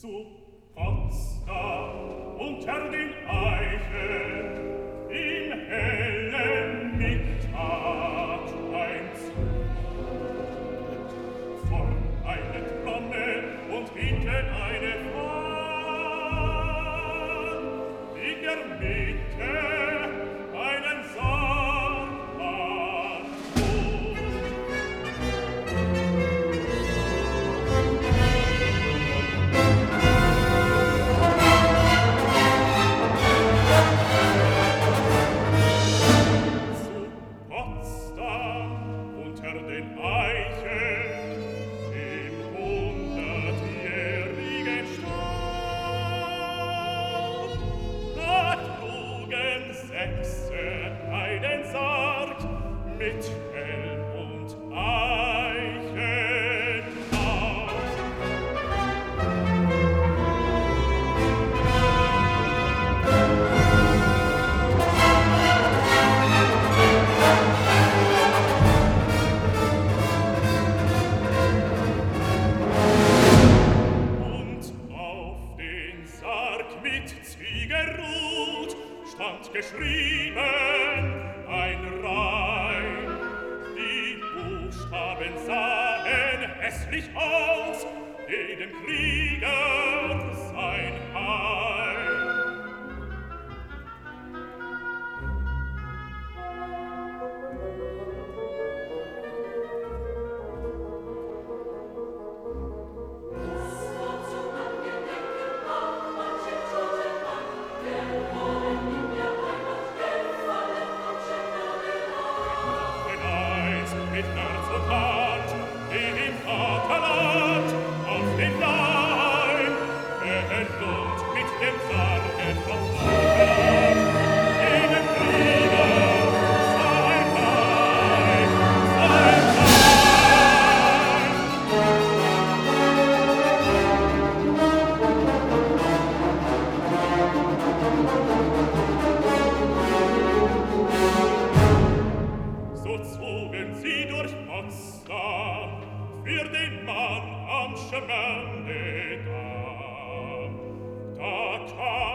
Zu Potsdam unter den Eichen im hellen Mittag ein Zug. Vorn eine Trommel und hinten eine Fahne, in der Mitte einen Sandmann trug. Zu Potsdam unter den Eichen im hundertjährigen Staat, da trugen Sechse einen Sarg mit Helm und Eichenhaut. Und auf den Sarg mit Ziegerut stand geschrieben ein Reim. Die Buchstaben sahen hässlich aus, jedem Krieger sein Heim. Eins mit Herz und Hand, dem Vaterland auf den Leib, und mit dem Sarge vom Vaterland, jedem Krieger sein Heim, sein So zogen sie durch Potsdam für den Mann am Schemande da. Da kam